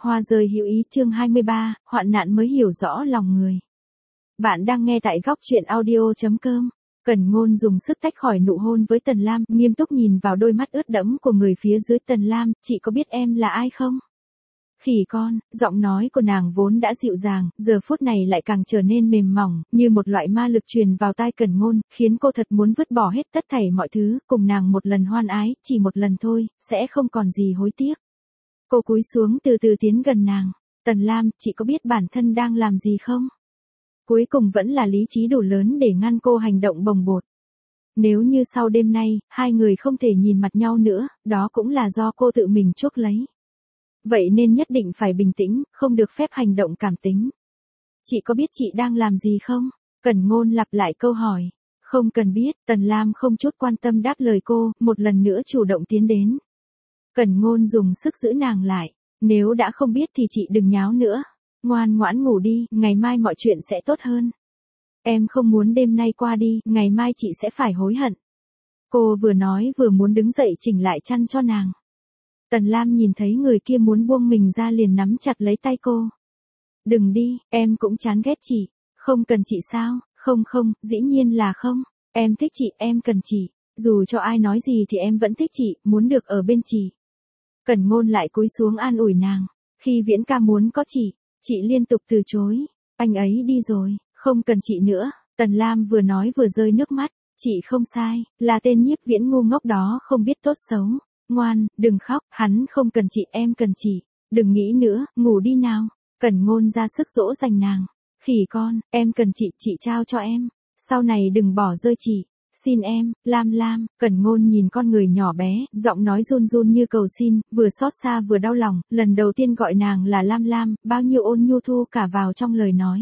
Hoa rơi hữu ý chương 23, hoạn nạn mới hiểu rõ lòng người. Bạn đang nghe tại góc truyện audio.com. Cẩn Ngôn dùng sức tách khỏi nụ hôn với Tần Lam, nghiêm túc nhìn vào đôi mắt ướt đẫm của người phía dưới. Tần Lam, chị có biết em là ai không? Khỉ con, giọng nói của nàng vốn đã dịu dàng, giờ phút này lại càng trở nên mềm mỏng, như một loại ma lực truyền vào tai Cẩn Ngôn, khiến cô thật muốn vứt bỏ hết tất thảy mọi thứ, cùng nàng một lần hoan ái, chỉ một lần thôi, sẽ không còn gì hối tiếc. Cô cúi xuống từ từ tiến gần nàng. Tần Lam, chị có biết bản thân đang làm gì không? Cuối cùng vẫn là lý trí đủ lớn để ngăn cô hành động bồng bột. Nếu như sau đêm nay, hai người không thể nhìn mặt nhau nữa, đó cũng là do cô tự mình chuốc lấy. Vậy nên nhất định phải bình tĩnh, không được phép hành động cảm tính. Chị có biết chị đang làm gì không? Cẩn Ngôn lặp lại câu hỏi. Không cần biết, Tần Lam không chút quan tâm đáp lời cô, một lần nữa chủ động tiến đến. Cẩn Ngôn dùng sức giữ nàng lại. Nếu đã không biết thì chị đừng nháo nữa. Ngoan ngoãn ngủ đi, ngày mai mọi chuyện sẽ tốt hơn. Em không muốn đêm nay qua đi, ngày mai chị sẽ phải hối hận. Cô vừa nói vừa muốn đứng dậy chỉnh lại chăn cho nàng. Tần Lam nhìn thấy người kia muốn buông mình ra liền nắm chặt lấy tay cô. Đừng đi, em cũng chán ghét chị. Không cần chị sao? Không, dĩ nhiên là không. Em thích chị, em cần chị. Dù cho ai nói gì thì em vẫn thích chị, muốn được ở bên chị. Cẩn Ngôn lại cúi xuống an ủi nàng. Khi Viễn ca muốn có chị liên tục từ chối. Anh ấy đi rồi, không cần chị nữa. Tần Lam vừa nói vừa rơi nước mắt. Chị không sai, là tên Nhiếp Viễn ngu ngốc đó không biết tốt xấu. Ngoan, đừng khóc, hắn không cần chị, em cần chị. Đừng nghĩ nữa, ngủ đi nào. Cẩn Ngôn ra sức dỗ dành nàng. Khỉ con, em cần chị trao cho em. Sau này đừng bỏ rơi chị. Xin em, Lam. Cẩn Ngôn nhìn con người nhỏ bé, giọng nói run run như cầu xin, vừa xót xa vừa đau lòng, lần đầu tiên gọi nàng là Lam, bao nhiêu ôn nhu thu cả vào trong lời nói.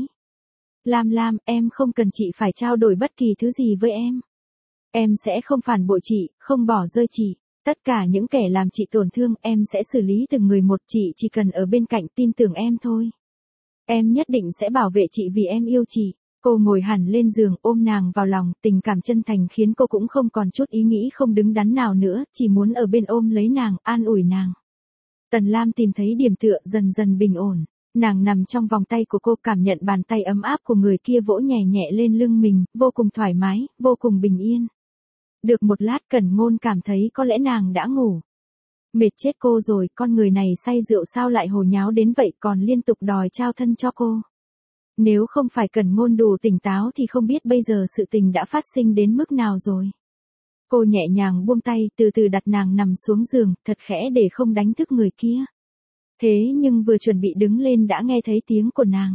Lam, em không cần chị phải trao đổi bất kỳ thứ gì với em. Em sẽ không phản bội chị, không bỏ rơi chị. Tất cả những kẻ làm chị tổn thương, em sẽ xử lý từng người một, chị chỉ cần ở bên cạnh tin tưởng em thôi. Em nhất định sẽ bảo vệ chị vì em yêu chị. Cô ngồi hẳn lên giường ôm nàng vào lòng, tình cảm chân thành khiến cô cũng không còn chút ý nghĩ không đứng đắn nào nữa, chỉ muốn ở bên ôm lấy nàng, an ủi nàng. Tần Lam tìm thấy điểm tựa dần dần bình ổn. Nàng nằm trong vòng tay của cô, cảm nhận bàn tay ấm áp của người kia vỗ nhẹ nhẹ lên lưng mình, vô cùng thoải mái, vô cùng bình yên. Được một lát Cẩn Ngôn cảm thấy có lẽ nàng đã ngủ. Mệt chết cô rồi, con người này say rượu sao lại hồ nháo đến vậy, còn liên tục đòi trao thân cho cô. Nếu không phải Cẩn Ngôn đủ tỉnh táo thì không biết bây giờ sự tình đã phát sinh đến mức nào rồi. Cô nhẹ nhàng buông tay, từ từ đặt nàng nằm xuống giường, thật khẽ để không đánh thức người kia. Thế nhưng vừa chuẩn bị đứng lên đã nghe thấy tiếng của nàng.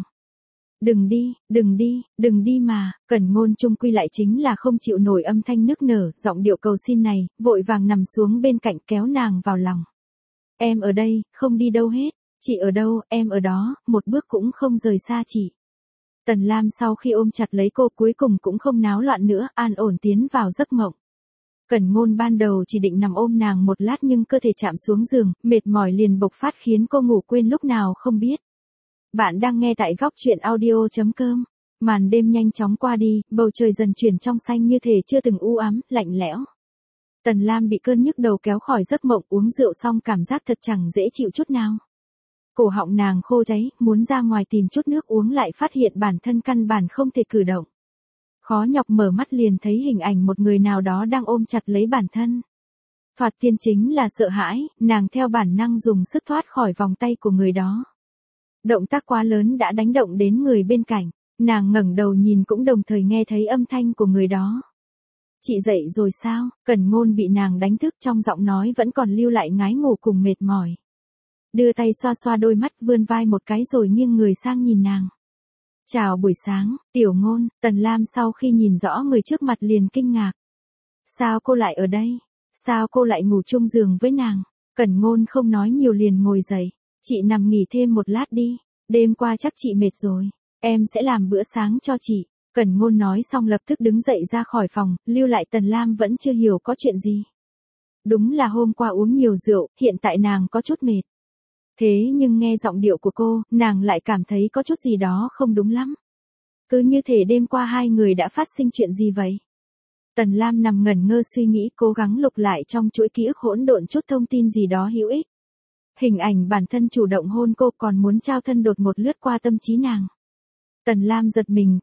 Đừng đi mà. Cẩn Ngôn chung quy lại chính là không chịu nổi âm thanh nức nở, giọng điệu cầu xin này, vội vàng nằm xuống bên cạnh kéo nàng vào lòng. Em ở đây, không đi đâu hết. Chị ở đâu, em ở đó, một bước cũng không rời xa chị. Tần Lam sau khi ôm chặt lấy cô cuối cùng cũng không náo loạn nữa, an ổn tiến vào giấc mộng. Cẩn Ngôn ban đầu chỉ định nằm ôm nàng một lát nhưng cơ thể chạm xuống giường, mệt mỏi liền bộc phát khiến cô ngủ quên lúc nào không biết. Bạn đang nghe tại góc truyện audio.com. Màn đêm nhanh chóng qua đi, bầu trời dần chuyển trong xanh như thể chưa từng u ám, lạnh lẽo. Tần Lam bị cơn nhức đầu kéo khỏi giấc mộng, uống rượu xong cảm giác thật chẳng dễ chịu chút nào. Cổ họng nàng khô cháy, muốn ra ngoài tìm chút nước uống lại phát hiện bản thân căn bản không thể cử động. Khó nhọc mở mắt liền thấy hình ảnh một người nào đó đang ôm chặt lấy bản thân. Thoạt tiên chính là sợ hãi, nàng theo bản năng dùng sức thoát khỏi vòng tay của người đó. Động tác quá lớn đã đánh động đến người bên cạnh, nàng ngẩng đầu nhìn cũng đồng thời nghe thấy âm thanh của người đó. Chị dậy rồi sao? Cẩn Ngôn bị nàng đánh thức, trong giọng nói vẫn còn lưu lại ngái ngủ cùng mệt mỏi. Đưa tay xoa xoa đôi mắt, vươn vai một cái rồi nghiêng người sang nhìn nàng. Chào buổi sáng, Tiểu Ngôn. Tần Lam sau khi nhìn rõ người trước mặt liền kinh ngạc. Sao cô lại ở đây? Sao cô lại ngủ chung giường với nàng? Cẩn Ngôn không nói nhiều liền ngồi dậy. Chị nằm nghỉ thêm một lát đi, đêm qua chắc chị mệt rồi, em sẽ làm bữa sáng cho chị. Cẩn Ngôn nói xong lập tức đứng dậy ra khỏi phòng, lưu lại Tần Lam vẫn chưa hiểu có chuyện gì. Đúng là hôm qua uống nhiều rượu, hiện tại nàng có chút mệt. Thế nhưng nghe giọng điệu của cô, nàng lại cảm thấy có chút gì đó không đúng lắm. Cứ như thể đêm qua hai người đã phát sinh chuyện gì vậy. Tần Lam nằm ngẩn ngơ suy nghĩ, cố gắng lục lại trong chuỗi ký ức hỗn độn chút thông tin gì đó hữu ích. Hình ảnh bản thân chủ động hôn cô còn muốn trao thân đột ngột lướt qua tâm trí nàng. Tần Lam giật mình,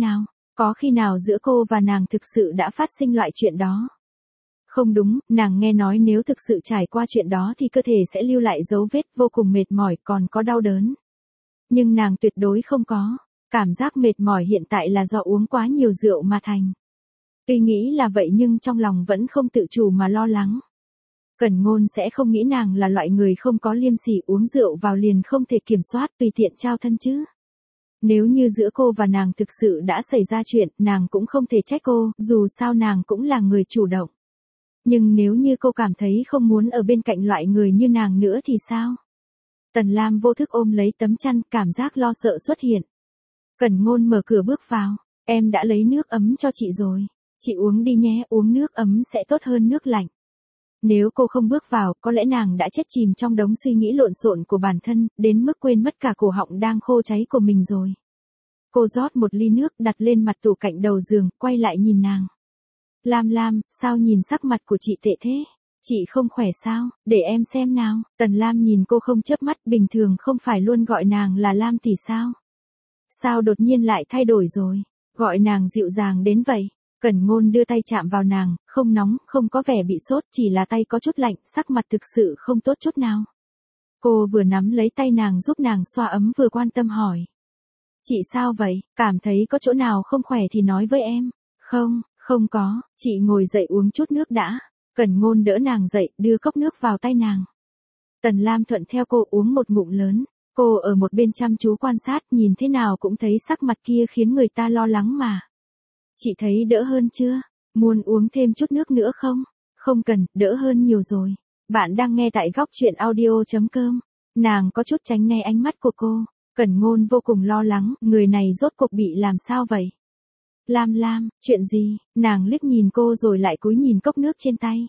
có khi nào giữa cô và nàng thực sự đã phát sinh loại chuyện đó. Không đúng, nàng nghe nói nếu thực sự trải qua chuyện đó thì cơ thể sẽ lưu lại dấu vết vô cùng mệt mỏi còn có đau đớn. Nhưng nàng tuyệt đối không có, cảm giác mệt mỏi hiện tại là do uống quá nhiều rượu mà thành. Tuy nghĩ là vậy nhưng trong lòng vẫn không tự chủ mà lo lắng. Cẩn Ngôn sẽ không nghĩ nàng là loại người không có liêm sỉ uống rượu vào liền không thể kiểm soát tùy tiện trao thân chứ. Nếu như giữa cô và nàng thực sự đã xảy ra chuyện, nàng cũng không thể trách cô, dù sao nàng cũng là người chủ động. Nhưng nếu như cô cảm thấy không muốn ở bên cạnh loại người như nàng nữa thì sao? Tần Lam vô thức ôm lấy tấm chăn, cảm giác lo sợ xuất hiện. Cẩn Ngôn mở cửa bước vào, em đã lấy nước ấm cho chị rồi. Chị uống đi nhé, uống nước ấm sẽ tốt hơn nước lạnh. Nếu cô không bước vào, có lẽ nàng đã chết chìm trong đống suy nghĩ lộn xộn của bản thân, đến mức quên mất cả cổ họng đang khô cháy của mình rồi. Cô rót một ly nước đặt lên mặt tủ cạnh đầu giường, quay lại nhìn nàng. Lam, sao nhìn sắc mặt của chị tệ thế? Chị không khỏe sao? Để em xem nào. Tần Lam nhìn cô không chớp mắt, bình thường không phải luôn gọi nàng là Lam tỷ sao? Sao đột nhiên lại thay đổi rồi? Gọi nàng dịu dàng đến vậy. Cẩn Ngôn đưa tay chạm vào nàng, không nóng, không có vẻ bị sốt, chỉ là tay có chút lạnh, sắc mặt thực sự không tốt chút nào. Cô vừa nắm lấy tay nàng giúp nàng xoa ấm vừa quan tâm hỏi. Chị sao vậy, cảm thấy có chỗ nào không khỏe thì nói với em. Không có, chị ngồi dậy uống chút nước đã. Cẩn Ngôn đỡ nàng dậy, đưa cốc nước vào tay nàng. Tần Lam thuận theo cô uống một ngụm lớn. Cô ở một bên chăm chú quan sát, nhìn thế nào cũng thấy sắc mặt kia khiến người ta lo lắng mà. Chị thấy đỡ hơn chưa? Muốn uống thêm chút nước nữa không? Không cần, đỡ hơn nhiều rồi. Bạn đang nghe tại góc truyện audio.com. Nàng có chút tránh né ánh mắt của cô. Cẩn Ngôn vô cùng lo lắng, người này rốt cuộc bị làm sao vậy? Lam, chuyện gì? Nàng liếc nhìn cô rồi lại cúi nhìn cốc nước trên tay.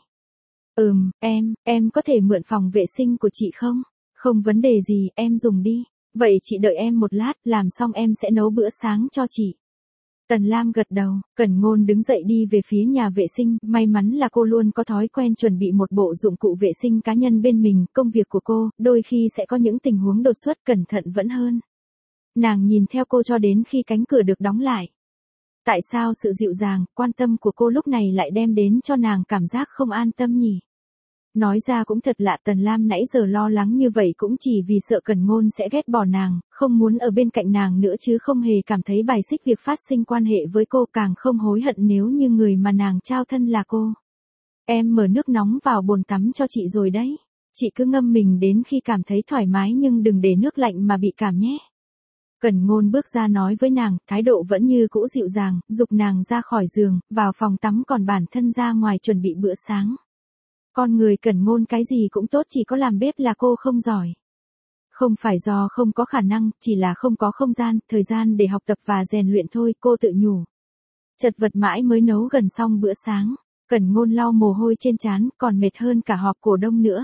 Em có thể mượn phòng vệ sinh của chị không? Không vấn đề gì, em dùng đi. Vậy chị đợi em một lát, làm xong em sẽ nấu bữa sáng cho chị. Tần Lam gật đầu, Cẩn Ngôn đứng dậy đi về phía nhà vệ sinh, may mắn là cô luôn có thói quen chuẩn bị một bộ dụng cụ vệ sinh cá nhân bên mình, công việc của cô, đôi khi sẽ có những tình huống đột xuất cẩn thận vẫn hơn. Nàng nhìn theo cô cho đến khi cánh cửa được đóng lại. Tại sao sự dịu dàng, quan tâm của cô lúc này lại đem đến cho nàng cảm giác không an tâm nhỉ? Nói ra cũng thật lạ, Tần Lam nãy giờ lo lắng như vậy cũng chỉ vì sợ Cẩn Ngôn sẽ ghét bỏ nàng, không muốn ở bên cạnh nàng nữa chứ không hề cảm thấy bài xích việc phát sinh quan hệ với cô, càng không hối hận nếu như người mà nàng trao thân là cô. Em mở nước nóng vào bồn tắm cho chị rồi đấy. Chị cứ ngâm mình đến khi cảm thấy thoải mái nhưng đừng để nước lạnh mà bị cảm nhé. Cẩn Ngôn bước ra nói với nàng, thái độ vẫn như cũ dịu dàng, giục nàng ra khỏi giường, vào phòng tắm còn bản thân ra ngoài chuẩn bị bữa sáng. Con người Cẩn Ngôn cái gì cũng tốt, chỉ có làm bếp là cô không giỏi. Không phải do không có khả năng, chỉ là không có không gian, thời gian để học tập và rèn luyện thôi, cô tự nhủ. Chật vật mãi mới nấu gần xong bữa sáng. Cẩn Ngôn lau mồ hôi trên trán, còn mệt hơn cả họp cổ đông nữa.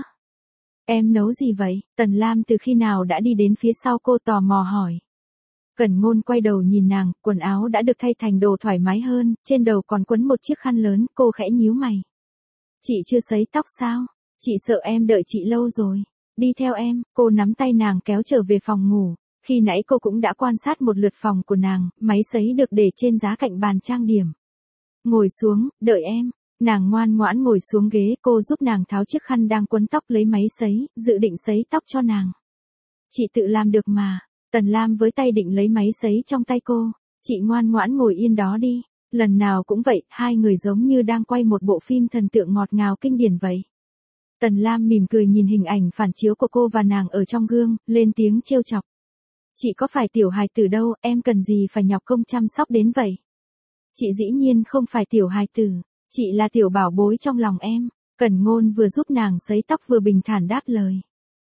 Em nấu gì vậy? Tần Lam từ khi nào đã đi đến phía sau cô tò mò hỏi. Cẩn Ngôn quay đầu nhìn nàng, quần áo đã được thay thành đồ thoải mái hơn, trên đầu còn quấn một chiếc khăn lớn, cô khẽ nhíu mày. Chị chưa sấy tóc sao? Chị sợ em đợi chị lâu rồi. Đi theo em, cô nắm tay nàng kéo trở về phòng ngủ. Khi nãy cô cũng đã quan sát một lượt phòng của nàng, máy sấy được để trên giá cạnh bàn trang điểm. Ngồi xuống, đợi em. Nàng ngoan ngoãn ngồi xuống ghế, cô giúp nàng tháo chiếc khăn đang quấn tóc lấy máy sấy, dự định sấy tóc cho nàng. Chị tự làm được mà. Tần Lam với tay định lấy máy sấy trong tay cô. Chị ngoan ngoãn ngồi yên đó đi. Lần nào cũng vậy, hai người giống như đang quay một bộ phim thần tượng ngọt ngào kinh điển vậy. Tần Lam mỉm cười nhìn hình ảnh phản chiếu của cô và nàng ở trong gương, lên tiếng trêu chọc. Chị có phải tiểu hài tử đâu, em cần gì phải nhọc công chăm sóc đến vậy? Chị dĩ nhiên không phải tiểu hài tử, chị là tiểu bảo bối trong lòng em. Cẩn Ngôn vừa giúp nàng sấy tóc vừa bình thản đáp lời.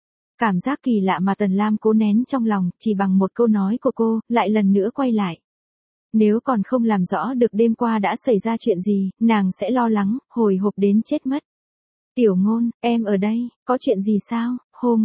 Cảm giác kỳ lạ mà Tần Lam cố nén trong lòng, chỉ bằng một câu nói của cô, lại lần nữa quay lại. Nếu còn không làm rõ được đêm qua đã xảy ra chuyện gì, nàng sẽ lo lắng, hồi hộp đến chết mất. Tiểu Ngôn, em ở đây, có chuyện gì sao?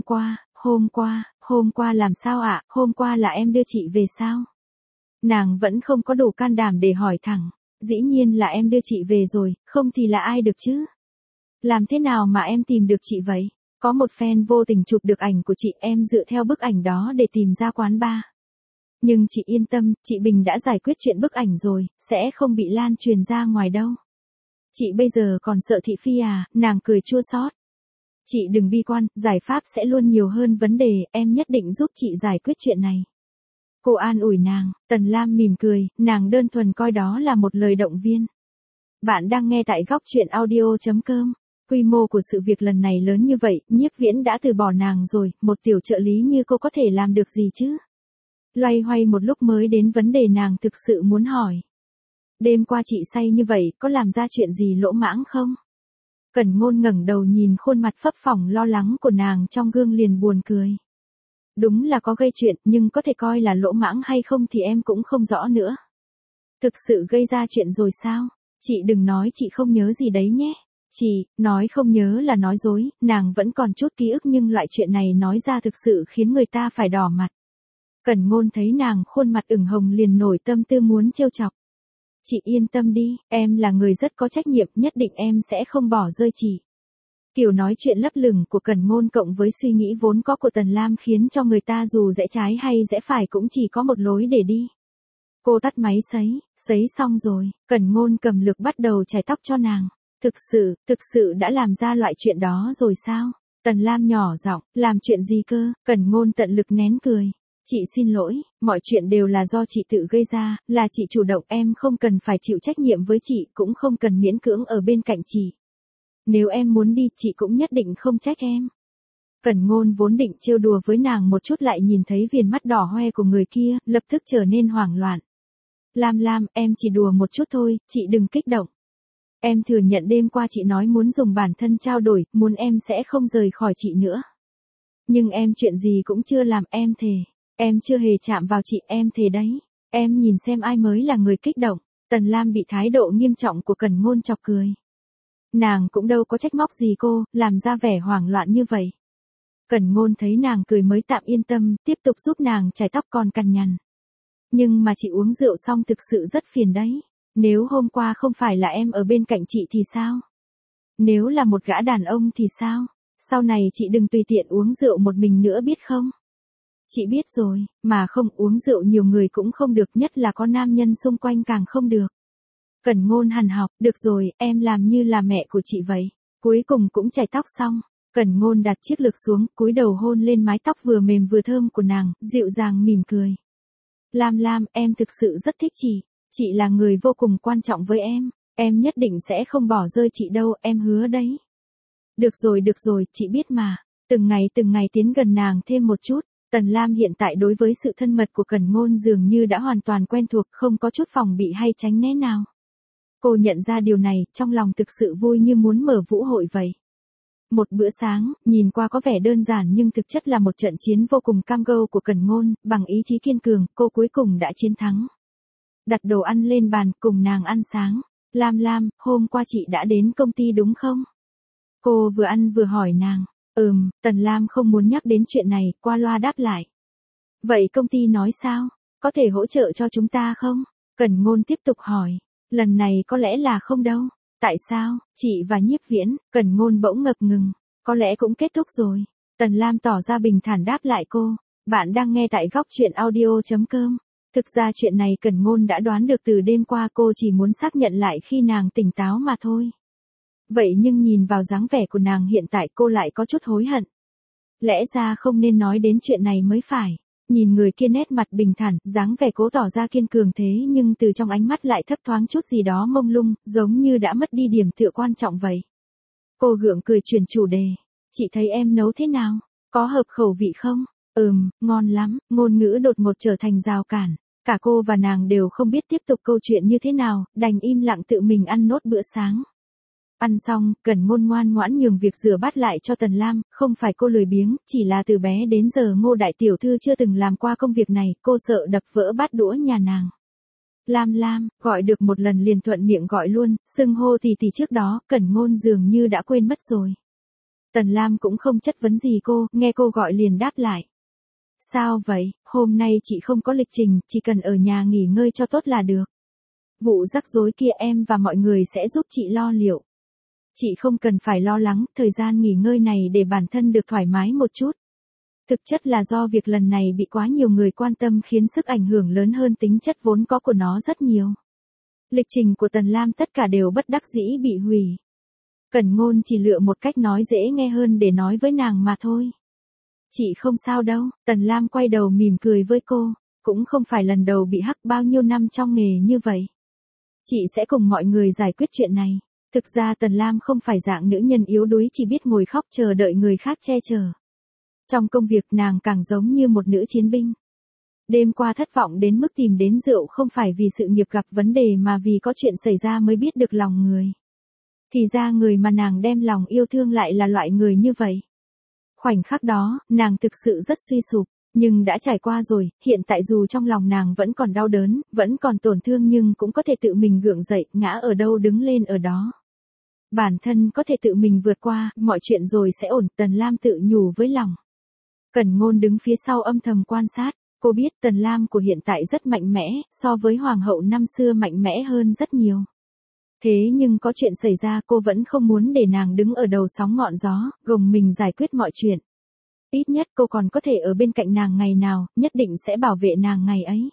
Hôm qua làm sao ạ? Hôm qua là em đưa chị về sao? Nàng vẫn không có đủ can đảm để hỏi thẳng. Dĩ nhiên là em đưa chị về rồi, không thì là ai được chứ? Làm thế nào mà em tìm được chị vậy? Có một fan vô tình chụp được ảnh của chị, em dựa theo bức ảnh đó để tìm ra quán bar. Nhưng chị yên tâm, chị Bình đã giải quyết chuyện bức ảnh rồi, sẽ không bị lan truyền ra ngoài đâu. Chị bây giờ còn sợ thị phi à, nàng cười chua xót. Chị đừng bi quan, giải pháp sẽ luôn nhiều hơn vấn đề, em nhất định giúp chị giải quyết chuyện này. Cô an ủi nàng, Tần Lam mỉm cười, nàng đơn thuần coi đó là một lời động viên. Bạn đang nghe tại góc truyện audio.com. Quy mô của sự việc lần này lớn như vậy, Nhiếp Viễn đã từ bỏ nàng rồi, một tiểu trợ lý như cô có thể làm được gì chứ? Loay hoay một lúc mới đến vấn đề nàng thực sự muốn hỏi. Đêm qua chị say như vậy, có làm ra chuyện gì lỗ mãng không? Cẩn Ngôn ngẩng đầu nhìn khuôn mặt phấp phỏng lo lắng của nàng trong gương liền buồn cười. Đúng là có gây chuyện, nhưng có thể coi là lỗ mãng hay không thì em cũng không rõ nữa. Thực sự gây ra chuyện rồi sao? Chị đừng nói chị không nhớ gì đấy nhé. Chị, nói không nhớ là nói dối, nàng vẫn còn chút ký ức nhưng loại chuyện này nói ra thực sự khiến người ta phải đỏ mặt. Cẩn Ngôn thấy nàng khuôn mặt ửng hồng liền nổi tâm tư muốn trêu chọc. Chị yên tâm đi, em là người rất có trách nhiệm, nhất định em sẽ không bỏ rơi chị. Kiểu nói chuyện lấp lửng của Cẩn Ngôn cộng với suy nghĩ vốn có của Tần Lam khiến cho người ta dù rẽ trái hay rẽ phải cũng chỉ có một lối để đi. Cô tắt máy sấy xong rồi, Cẩn Ngôn cầm lược bắt đầu chải tóc cho nàng. Thực sự đã làm ra loại chuyện đó rồi sao? Tần Lam nhỏ giọng, làm chuyện gì cơ? Cẩn Ngôn tận lực nén cười. Chị xin lỗi, mọi chuyện đều là do chị tự gây ra, là chị chủ động, em không cần phải chịu trách nhiệm với chị, cũng không cần miễn cưỡng ở bên cạnh chị. Nếu em muốn đi, chị cũng nhất định không trách em. Cẩn Ngôn vốn định trêu đùa với nàng một chút lại nhìn thấy viền mắt đỏ hoe của người kia, lập tức trở nên hoảng loạn. Lam, em chỉ đùa một chút thôi, chị đừng kích động. Em thừa nhận đêm qua chị nói muốn dùng bản thân trao đổi, muốn em sẽ không rời khỏi chị nữa. Nhưng em chuyện gì cũng chưa làm, em thề. Em chưa hề chạm vào chị, em thề đấy. Em nhìn xem ai mới là người kích động. Tần Lam bị thái độ nghiêm trọng của Cẩn Ngôn chọc cười. Nàng cũng đâu có trách móc gì cô, làm ra vẻ hoảng loạn như vậy. Cẩn Ngôn thấy nàng cười mới tạm yên tâm, tiếp tục giúp nàng chải tóc còn cằn nhằn. Nhưng mà chị uống rượu xong thực sự rất phiền đấy. Nếu hôm qua không phải là em ở bên cạnh chị thì sao? Nếu là một gã đàn ông thì sao? Sau này chị đừng tùy tiện uống rượu một mình nữa biết không? Chị biết rồi, mà không uống rượu nhiều người cũng không được, nhất là có nam nhân xung quanh càng không được. Cẩn Ngôn hằn học, được rồi, em làm như là mẹ của chị vậy. Cuối cùng cũng chải tóc xong. Cẩn Ngôn đặt chiếc lược xuống, cúi đầu hôn lên mái tóc vừa mềm vừa thơm của nàng, dịu dàng mỉm cười. Lam, em thực sự rất thích chị. Chị là người vô cùng quan trọng với em nhất định sẽ không bỏ rơi chị đâu, em hứa đấy. Được rồi, chị biết mà. Từng ngày tiến gần nàng thêm một chút. Tần Lam hiện tại đối với sự thân mật của Cẩn Ngôn dường như đã hoàn toàn quen thuộc, không có chút phòng bị hay tránh né nào. Cô nhận ra điều này, trong lòng thực sự vui như muốn mở vũ hội vậy. Một bữa sáng, nhìn qua có vẻ đơn giản nhưng thực chất là một trận chiến vô cùng cam go của Cẩn Ngôn, bằng ý chí kiên cường, cô cuối cùng đã chiến thắng. Đặt đồ ăn lên bàn, cùng nàng ăn sáng. Lam, hôm qua chị đã đến công ty đúng không? Cô vừa ăn vừa hỏi nàng. Tần Lam không muốn nhắc đến chuyện này, qua loa đáp lại. Vậy công ty nói sao? Có thể hỗ trợ cho chúng ta không? Cẩn Ngôn tiếp tục hỏi. Lần này có lẽ là không đâu. Tại sao? Chị và Nhiếp Viễn. Cẩn Ngôn bỗng ngập ngừng. Có lẽ cũng kết thúc rồi. Tần Lam tỏ ra bình thản đáp lại cô. Bạn đang nghe tại góc truyện audio.com. Thực ra chuyện này Cẩn Ngôn đã đoán được từ đêm qua, cô chỉ muốn xác nhận lại khi nàng tỉnh táo mà thôi. Vậy nhưng nhìn vào dáng vẻ của nàng hiện tại cô lại có chút hối hận. Lẽ ra không nên nói đến chuyện này mới phải. Nhìn người kia nét mặt bình thản, dáng vẻ cố tỏ ra kiên cường thế nhưng từ trong ánh mắt lại thấp thoáng chút gì đó mông lung, giống như đã mất đi điểm tựa quan trọng vậy. Cô gượng cười chuyển chủ đề. Chị thấy em nấu thế nào? Có hợp khẩu vị không? Ngon lắm. Ngôn ngữ đột ngột trở thành rào cản. Cả cô và nàng đều không biết tiếp tục câu chuyện như thế nào, đành im lặng tự mình ăn nốt bữa sáng. Ăn xong, Cẩn Ngôn ngoan ngoãn nhường việc rửa bát lại cho Tần Lam, không phải cô lười biếng, chỉ là từ bé đến giờ Ngô đại tiểu thư chưa từng làm qua công việc này, cô sợ đập vỡ bát đũa nhà nàng. Lam, gọi được một lần liền thuận miệng gọi luôn, xưng hô thì trước đó, Cẩn Ngôn dường như đã quên mất rồi. Tần Lam cũng không chất vấn gì cô, nghe cô gọi liền đáp lại. Sao vậy, hôm nay chị không có lịch trình, chỉ cần ở nhà nghỉ ngơi cho tốt là được. Vụ rắc rối kia em và mọi người sẽ giúp chị lo liệu. Chị không cần phải lo lắng, thời gian nghỉ ngơi này để bản thân được thoải mái một chút. Thực chất là do việc lần này bị quá nhiều người quan tâm khiến sức ảnh hưởng lớn hơn tính chất vốn có của nó rất nhiều. Lịch trình của Tần Lam tất cả đều bất đắc dĩ bị hủy. Cẩn Ngôn chỉ lựa một cách nói dễ nghe hơn để nói với nàng mà thôi. Chị không sao đâu, Tần Lam quay đầu mỉm cười với cô, cũng không phải lần đầu bị hắc bao nhiêu năm trong nghề như vậy. Chị sẽ cùng mọi người giải quyết chuyện này. Thực ra Tần Lam không phải dạng nữ nhân yếu đuối chỉ biết ngồi khóc chờ đợi người khác che chở. Trong công việc nàng càng giống như một nữ chiến binh. Đêm qua thất vọng đến mức tìm đến rượu không phải vì sự nghiệp gặp vấn đề mà vì có chuyện xảy ra mới biết được lòng người. Thì ra người mà nàng đem lòng yêu thương lại là loại người như vậy. Khoảnh khắc đó, nàng thực sự rất suy sụp, nhưng đã trải qua rồi, hiện tại dù trong lòng nàng vẫn còn đau đớn, vẫn còn tổn thương nhưng cũng có thể tự mình gượng dậy, ngã ở đâu đứng lên ở đó. Bản thân có thể tự mình vượt qua, mọi chuyện rồi sẽ ổn, Tần Lam tự nhủ với lòng. Cẩn Ngôn đứng phía sau âm thầm quan sát, cô biết Tần Lam của hiện tại rất mạnh mẽ, so với hoàng hậu năm xưa mạnh mẽ hơn rất nhiều. Thế nhưng có chuyện xảy ra cô vẫn không muốn để nàng đứng ở đầu sóng ngọn gió, gồng mình giải quyết mọi chuyện. Ít nhất cô còn có thể ở bên cạnh nàng ngày nào, nhất định sẽ bảo vệ nàng ngày ấy.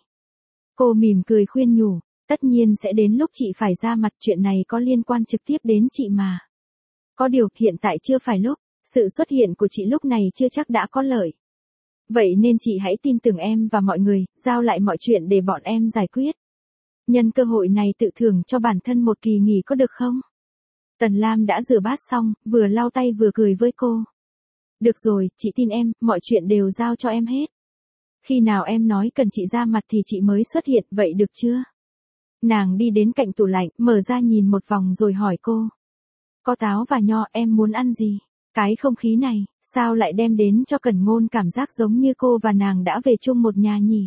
Cô mỉm cười khuyên nhủ, tất nhiên sẽ đến lúc chị phải ra mặt, chuyện này có liên quan trực tiếp đến chị mà. Có điều hiện tại chưa phải lúc, sự xuất hiện của chị lúc này chưa chắc đã có lợi. Vậy nên chị hãy tin tưởng em và mọi người, giao lại mọi chuyện để bọn em giải quyết. Nhân cơ hội này tự thưởng cho bản thân một kỳ nghỉ có được không? Tần Lam đã rửa bát xong, vừa lau tay vừa cười với cô. Được rồi, chị tin em, mọi chuyện đều giao cho em hết. Khi nào em nói cần chị ra mặt thì chị mới xuất hiện, vậy được chưa? Nàng đi đến cạnh tủ lạnh, mở ra nhìn một vòng rồi hỏi cô. Có táo và nho, em muốn ăn gì? Cái không khí này, sao lại đem đến cho Cẩn Ngôn cảm giác giống như cô và nàng đã về chung một nhà nhỉ?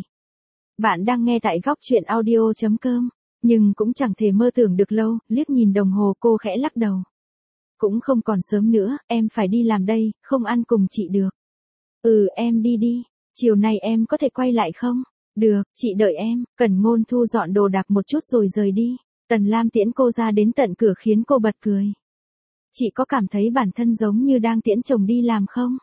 Bạn đang nghe tại góc truyện audio.com, nhưng cũng chẳng thể mơ tưởng được lâu, liếc nhìn đồng hồ cô khẽ lắc đầu. Cũng không còn sớm nữa, em phải đi làm đây, không ăn cùng chị được. Em đi đi, chiều nay em có thể quay lại không? Được, chị đợi em. Cẩn Ngôn thu dọn đồ đạc một chút rồi rời đi. Tần Lam tiễn cô ra đến tận cửa khiến cô bật cười. Chị có cảm thấy bản thân giống như đang tiễn chồng đi làm không?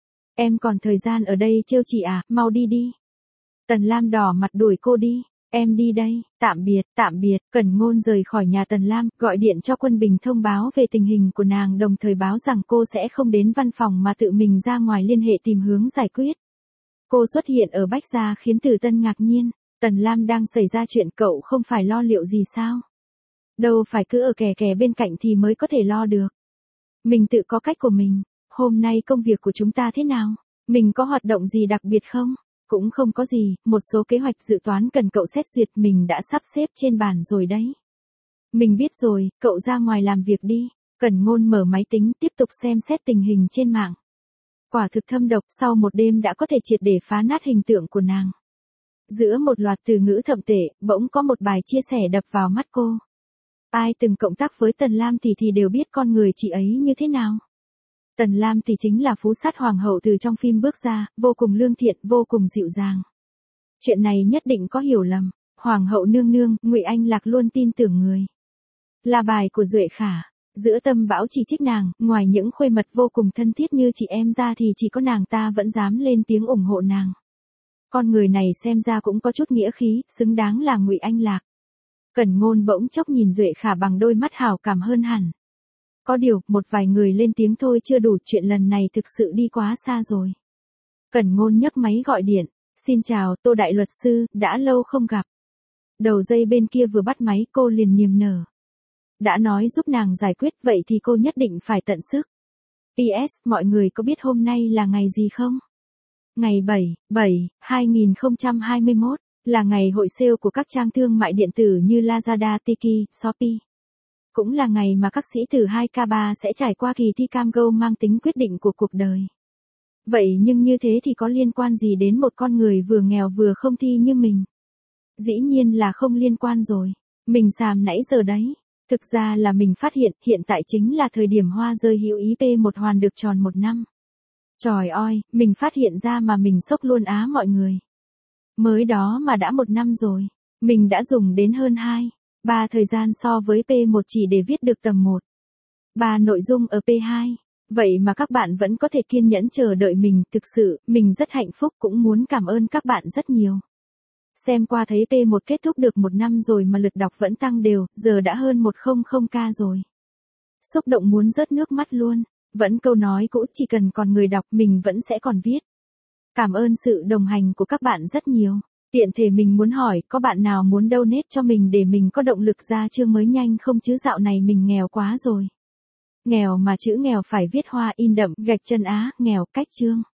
Em còn thời gian ở đây trêu chị à, mau đi đi. Tần Lam đỏ mặt đuổi cô đi. Em đi đây, tạm biệt, Cẩn Ngôn rời khỏi nhà Tần Lam, gọi điện cho Quân Bình thông báo về tình hình của nàng đồng thời báo rằng cô sẽ không đến văn phòng mà tự mình ra ngoài liên hệ tìm hướng giải quyết. Cô xuất hiện ở Bách Gia khiến Từ Tân ngạc nhiên, Tần Lam đang xảy ra chuyện cậu không phải lo liệu gì sao? Đâu phải cứ ở kè kè bên cạnh thì mới có thể lo được. Mình tự có cách của mình, hôm nay công việc của chúng ta thế nào? Mình có hoạt động gì đặc biệt không? Cũng không có gì, một số kế hoạch dự toán cần cậu xét duyệt mình đã sắp xếp trên bàn rồi đấy. Mình biết rồi, cậu ra ngoài làm việc đi. Cẩn Ngôn mở máy tính tiếp tục xem xét tình hình trên mạng. Quả thực thâm độc, sau một đêm đã có thể triệt để phá nát hình tượng của nàng. Giữa một loạt từ ngữ thậm tệ, bỗng có một bài chia sẻ đập vào mắt cô. Ai từng cộng tác với Tần Lam thì đều biết con người chị ấy như thế nào. Tần Lam thì chính là phú sát hoàng hậu từ trong phim bước ra, vô cùng lương thiện, vô cùng dịu dàng. Chuyện này nhất định có hiểu lầm, hoàng hậu nương nương, Ngụy Anh Lạc luôn tin tưởng người. Là bài của Duệ Khả, giữa tâm bão chỉ trích nàng, ngoài những khuê mật vô cùng thân thiết như chị em ra thì chỉ có nàng ta vẫn dám lên tiếng ủng hộ nàng. Con người này xem ra cũng có chút nghĩa khí, xứng đáng là Ngụy Anh Lạc. Cẩn Ngôn bỗng chốc nhìn Duệ Khả bằng đôi mắt hảo cảm hơn hẳn. Có điều, một vài người lên tiếng thôi chưa đủ, chuyện lần này thực sự đi quá xa rồi. Cẩn Ngôn nhấc máy gọi điện, xin chào, Tô Đại Luật Sư, đã lâu không gặp. Đầu dây bên kia vừa bắt máy cô liền niềm nở. Đã nói giúp nàng giải quyết vậy thì cô nhất định phải tận sức. PS, mọi người có biết hôm nay là ngày gì không? Ngày 7/7/2021, là ngày hội sale của các trang thương mại điện tử như Lazada, Tiki, Shopee. Cũng là ngày mà các sĩ tử 2K3 sẽ trải qua kỳ thi cam go mang tính quyết định của cuộc đời. Vậy nhưng như thế thì có liên quan gì đến một con người vừa nghèo vừa không thi như mình? Dĩ nhiên là không liên quan rồi. Mình xàm nãy giờ đấy. Thực ra là mình phát hiện tại chính là thời điểm hoa rơi hữu ý P1 hoàn được tròn 1 năm. Trời ơi, mình phát hiện ra mà mình sốc luôn á mọi người. Mới đó mà đã 1 năm rồi. Mình đã dùng đến hơn 2-3 thời gian so với P1 chỉ để viết được tầm 1. 3 nội dung ở P2. Vậy mà các bạn vẫn có thể kiên nhẫn chờ đợi mình, thực sự, mình rất hạnh phúc, cũng muốn cảm ơn các bạn rất nhiều. Xem qua thấy P1 kết thúc được 1 năm rồi mà lượt đọc vẫn tăng đều, giờ đã hơn 100k rồi. Xúc động muốn rớt nước mắt luôn. Vẫn câu nói cũ, chỉ cần còn người đọc mình vẫn sẽ còn viết. Cảm ơn sự đồng hành của các bạn rất nhiều. Tiện thể mình muốn hỏi, có bạn nào muốn donate cho mình để mình có động lực ra chương mới nhanh không, chứ dạo này mình nghèo quá rồi. Nghèo mà chữ nghèo phải viết hoa in đậm, gạch chân á, nghèo cách chương.